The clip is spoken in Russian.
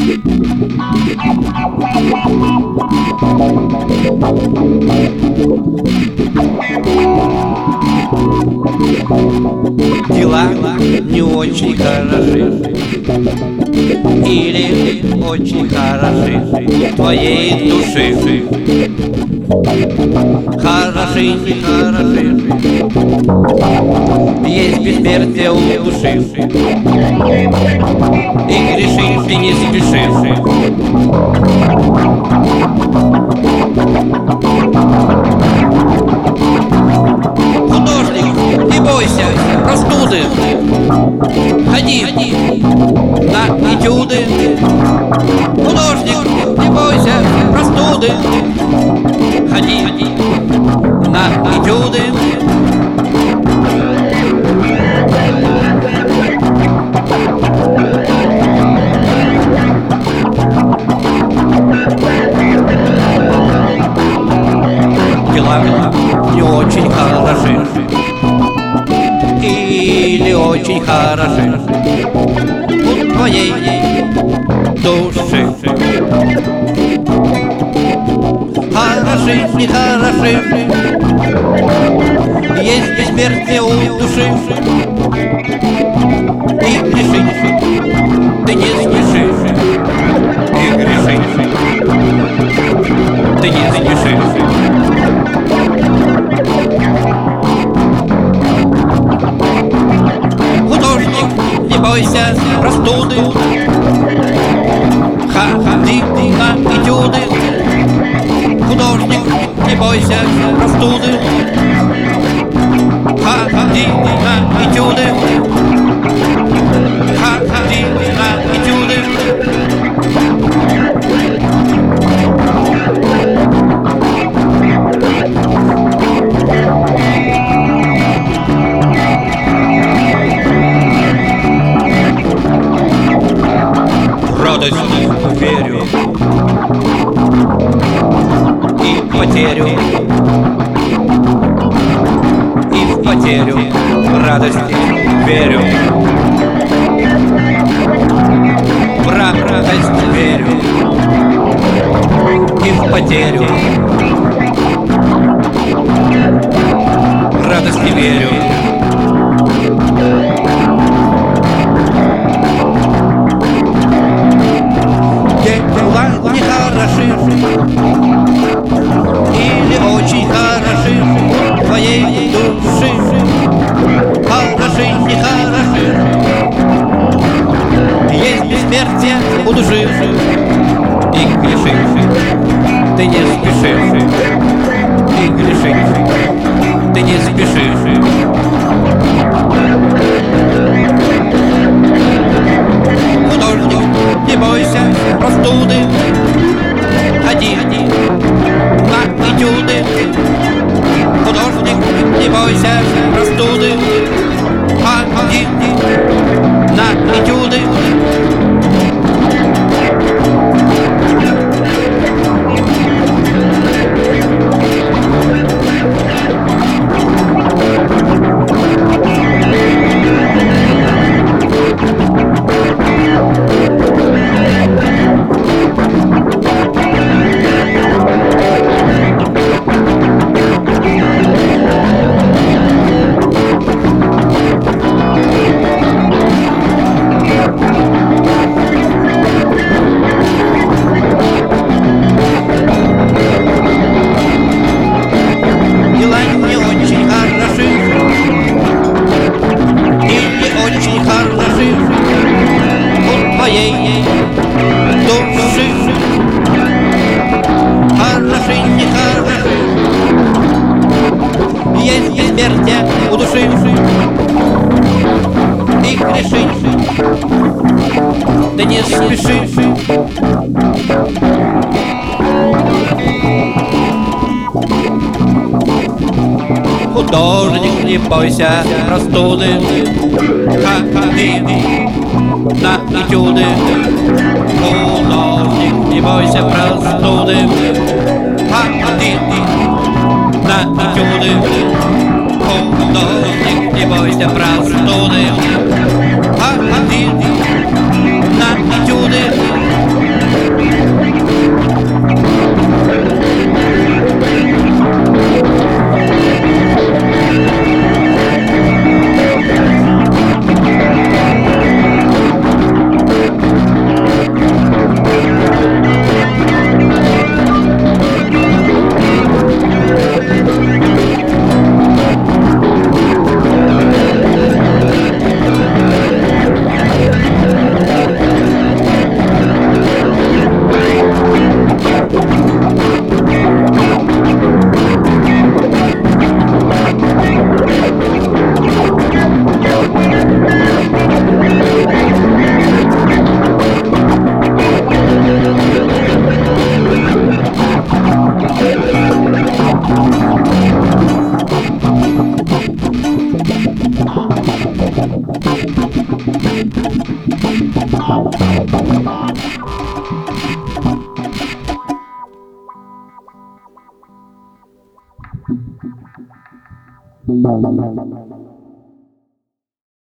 Дела не очень хороши или очень хороши твоей души. Хороши, не хороши, есть бессмертие у души. И грешишь, ты не спешишь. Художник, не бойся простуды, ходи на этюды. Художник, не бойся простуды, ходи на этюды. Дела не очень хороши или очень хороши у твоей души. Хороши, не хороши, есть бессмертие у души. И грешишь, ты не спешишь. И грешишь, ты не спешишь. Художник, не бойся простуды, ходи на этюды. Художник, не бойся простуды, ходи на этюды. Ходи на этюды. Радость верю и в потерю, и в потерю радость верю. В радость верю и в потерю радости верю. Дела не хороши или очень хороши твоей души. Хороши, не хороши, есть бессмертие у души. И грешишь, ты не спешишь. И грешишь, ты не спешишь. Художник, не бойся простуды, ходи на этюды. Художник, не бойся простуды, ходи на этюды. Есть бессмертие у души. И грешишь, да не спешишь. Художник, не бойся простуды, ходи на этюды. Художник, не бойся простуды, ходи на этюды. Художник, не бойся простуды, ходи на этюды.